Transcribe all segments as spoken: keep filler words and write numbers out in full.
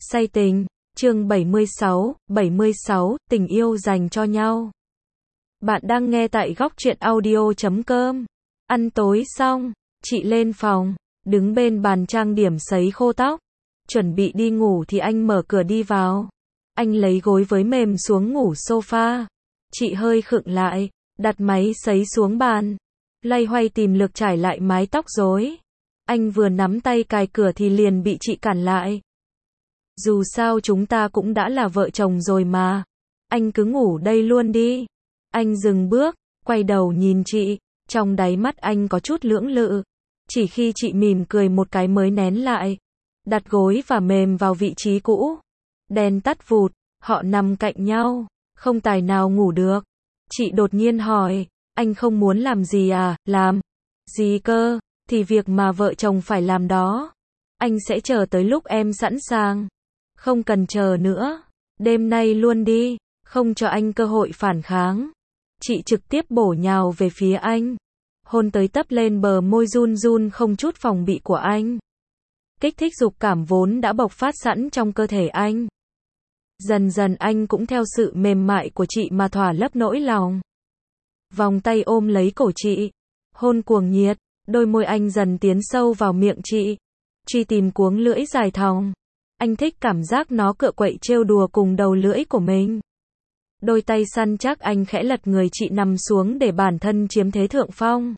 Say tình, chương bảy mươi sáu, bảy mươi sáu, tình yêu dành cho nhau. Bạn đang nghe tại góc truyện audio chấm com. Ăn tối xong, chị lên phòng, đứng bên bàn trang điểm sấy khô tóc. Chuẩn bị đi ngủ thì anh mở cửa đi vào. Anh lấy gối với mềm xuống ngủ sofa. Chị hơi khựng lại, đặt máy sấy xuống bàn. Loay hoay tìm lược trải lại mái tóc rối. Anh vừa nắm tay cài cửa thì liền bị chị cản lại. Dù sao chúng ta cũng đã là vợ chồng rồi mà. Anh cứ ngủ đây luôn đi. Anh dừng bước, quay đầu nhìn chị. Trong đáy mắt anh có chút lưỡng lự. Chỉ khi chị mỉm cười một cái mới nén lại. Đặt gối và mềm vào vị trí cũ. Đèn tắt vụt, họ nằm cạnh nhau. Không tài nào ngủ được. Chị đột nhiên hỏi, anh không muốn làm gì à? Làm gì cơ? Thì việc mà vợ chồng phải làm đó. Anh sẽ chờ tới lúc em sẵn sàng. Không cần chờ nữa. Đêm nay luôn đi. Không cho anh cơ hội phản kháng. Chị trực tiếp bổ nhào về phía anh. Hôn tới tấp lên bờ môi run run không chút phòng bị của anh. Kích thích dục cảm vốn đã bộc phát sẵn trong cơ thể anh. Dần dần anh cũng theo sự mềm mại của chị mà thỏa lấp nỗi lòng. Vòng tay ôm lấy cổ chị. Hôn cuồng nhiệt. Đôi môi anh dần tiến sâu vào miệng chị. Truy tìm cuống lưỡi dài thòng. Anh thích cảm giác nó cựa quậy trêu đùa cùng đầu lưỡi của mình. Đôi tay săn chắc anh khẽ lật người chị nằm xuống để bản thân chiếm thế thượng phong.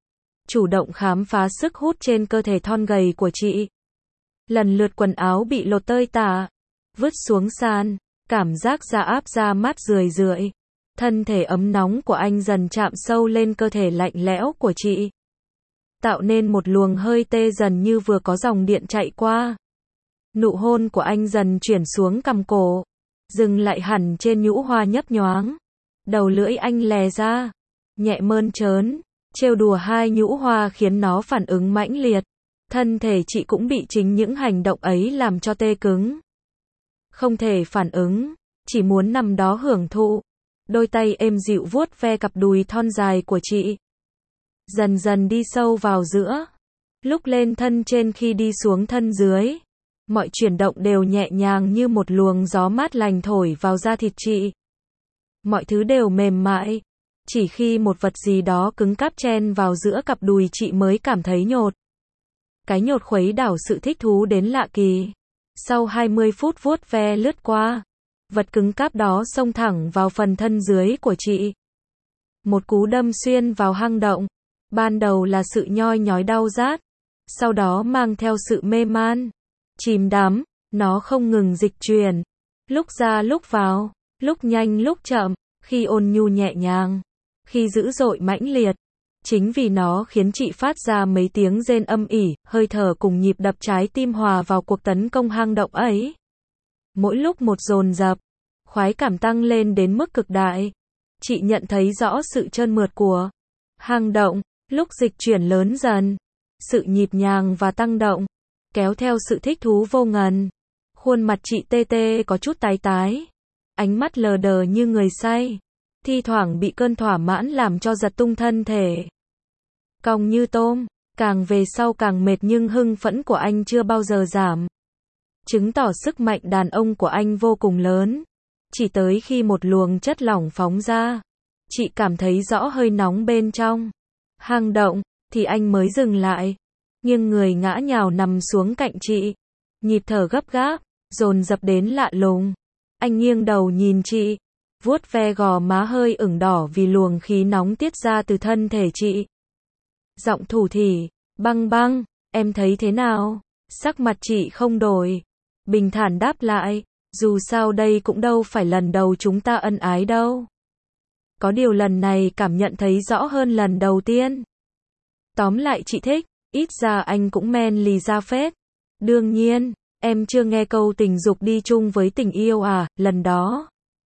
Chủ động khám phá sức hút trên cơ thể thon gầy của chị. Lần lượt quần áo bị lột tơi tả. Vứt xuống sàn. Cảm giác da áp da mát rười rượi. Thân thể ấm nóng của anh dần chạm sâu lên cơ thể lạnh lẽo của chị. Tạo nên một luồng hơi tê dần như vừa có dòng điện chạy qua. Nụ hôn của anh dần chuyển xuống cằm cổ. Dừng lại hẳn trên nhũ hoa nhấp nhoáng. Đầu lưỡi anh lè ra. Nhẹ mơn trớn. Trêu đùa hai nhũ hoa khiến nó phản ứng mãnh liệt. Thân thể chị cũng bị chính những hành động ấy làm cho tê cứng. Không thể phản ứng. Chỉ muốn nằm đó hưởng thụ. Đôi tay êm dịu vuốt ve cặp đùi thon dài của chị. Dần dần đi sâu vào giữa. Lúc lên thân trên khi đi xuống thân dưới. Mọi chuyển động đều nhẹ nhàng như một luồng gió mát lành thổi vào da thịt chị. Mọi thứ đều mềm mại. Chỉ khi một vật gì đó cứng cáp chen vào giữa cặp đùi chị mới cảm thấy nhột. Cái nhột khuấy đảo sự thích thú đến lạ kỳ. Sau hai mươi phút vuốt ve lướt qua. Vật cứng cáp đó xông thẳng vào phần thân dưới của chị. Một cú đâm xuyên vào hang động. Ban đầu là sự nhoi nhói đau rát. Sau đó mang theo sự mê man. Chìm đắm. Nó không ngừng dịch chuyển. Lúc ra lúc vào. Lúc nhanh lúc chậm. Khi ôn nhu nhẹ nhàng. Khi dữ dội mãnh liệt. Chính vì nó khiến chị phát ra mấy tiếng rên âm ỉ. Hơi thở cùng nhịp đập trái tim hòa vào cuộc tấn công hang động ấy. Mỗi lúc một dồn dập. Khoái cảm tăng lên đến mức cực đại. Chị nhận thấy rõ sự trơn mượt của hang động. Lúc dịch chuyển lớn dần. Sự nhịp nhàng và tăng động. Kéo theo sự thích thú vô ngần. Khuôn mặt chị tê tê có chút tái tái. Ánh mắt lờ đờ như người say. Thi thoảng bị cơn thỏa mãn làm cho giật tung thân thể. Cong như tôm. Càng về sau càng mệt nhưng hưng phẫn của anh chưa bao giờ giảm. Chứng tỏ sức mạnh đàn ông của anh vô cùng lớn. Chỉ tới khi một luồng chất lỏng phóng ra. Chị cảm thấy rõ hơi nóng bên trong. Hang động. Thì anh mới dừng lại. Nhưng người ngã nhào nằm xuống cạnh chị. Nhịp thở gấp gáp. Dồn dập đến lạ lùng. Anh nghiêng đầu nhìn chị. Vuốt ve gò má hơi ửng đỏ vì luồng khí nóng tiết ra từ thân thể chị. Giọng thủ thỉ. Băng băng. Em thấy thế nào? Sắc mặt chị không đổi. Bình thản đáp lại. Dù sao đây cũng đâu phải lần đầu chúng ta ân ái đâu. Có điều lần này cảm nhận thấy rõ hơn lần đầu tiên. Tóm lại chị thích. Ít ra anh cũng men lì ra phết. Đương nhiên. Em chưa nghe câu tình dục đi chung với tình yêu à? Lần đó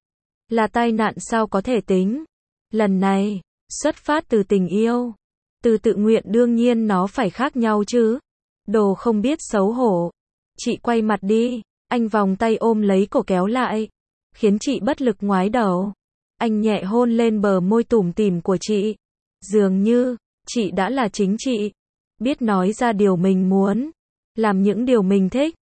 là tai nạn sao có thể tính. Lần này xuất phát từ tình yêu. Từ tự nguyện đương nhiên nó phải khác nhau chứ. Đồ không biết xấu hổ. Chị quay mặt đi. Anh vòng tay ôm lấy cổ kéo lại. Khiến chị bất lực ngoái đầu. Anh nhẹ hôn lên bờ môi tủm tỉm của chị. Dường như chị đã là chính chị. Biết nói ra điều mình muốn. Làm những điều mình thích.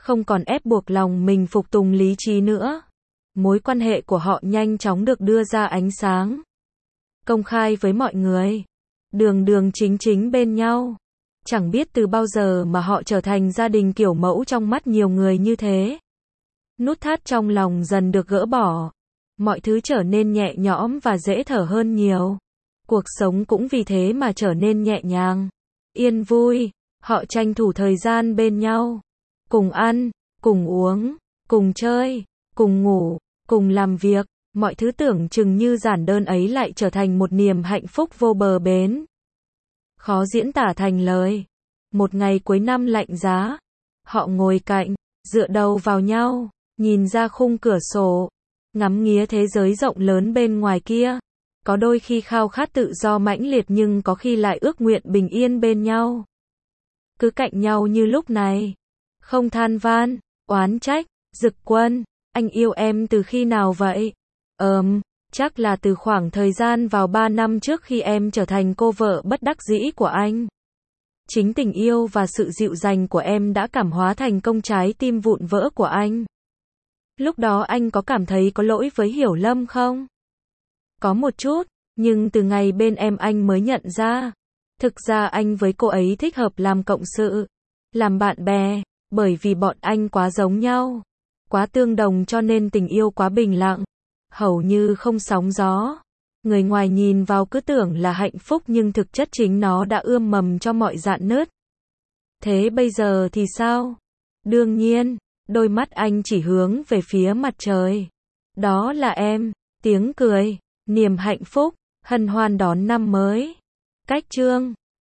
không còn ép buộc lòng mình phục tùng lý trí nữa. Mối quan hệ của họ nhanh chóng được đưa ra ánh sáng, công khai với mọi người, đường đường chính chính bên nhau. Chẳng biết từ bao giờ mà họ trở thành gia đình kiểu mẫu trong mắt nhiều người như thế. Nút thắt trong lòng dần được gỡ bỏ, mọi thứ trở nên nhẹ nhõm và dễ thở hơn nhiều. Cuộc sống cũng vì thế mà trở nên nhẹ nhàng, yên vui. Họ tranh thủ thời gian bên nhau, cùng ăn, cùng uống, cùng chơi, cùng ngủ, cùng làm việc. Mọi thứ tưởng chừng như giản đơn ấy lại trở thành một niềm hạnh phúc vô bờ bến, khó diễn tả thành lời. Một ngày cuối năm lạnh giá, họ ngồi cạnh, dựa đầu vào nhau, nhìn ra khung cửa sổ, ngắm nghía thế giới rộng lớn bên ngoài kia. Có đôi khi khao khát tự do mãnh liệt nhưng có khi lại ước nguyện bình yên bên nhau. Cứ cạnh nhau như lúc này, không than van, oán trách. Dực Quân, anh yêu em từ khi nào vậy? Ờm, chắc là từ khoảng thời gian vào ba năm trước khi em trở thành cô vợ bất đắc dĩ của anh. Chính tình yêu và sự dịu dàng của em đã cảm hóa thành công trái tim vụn vỡ của anh. Lúc đó anh có cảm thấy có lỗi với Hiểu Lâm không? Có một chút, nhưng từ ngày bên em anh mới nhận ra, thực ra anh với cô ấy thích hợp làm cộng sự, làm bạn bè, bởi vì bọn anh quá giống nhau, quá tương đồng cho nên tình yêu quá bình lặng, hầu như không sóng gió. Người ngoài nhìn vào cứ tưởng là hạnh phúc nhưng thực chất chính nó đã ươm mầm cho mọi rạn nứt. Thế bây giờ thì sao? Đương nhiên, đôi mắt anh chỉ hướng về phía mặt trời. Đó là em, tiếng cười, niềm hạnh phúc, hân hoan đón năm mới. Cách chương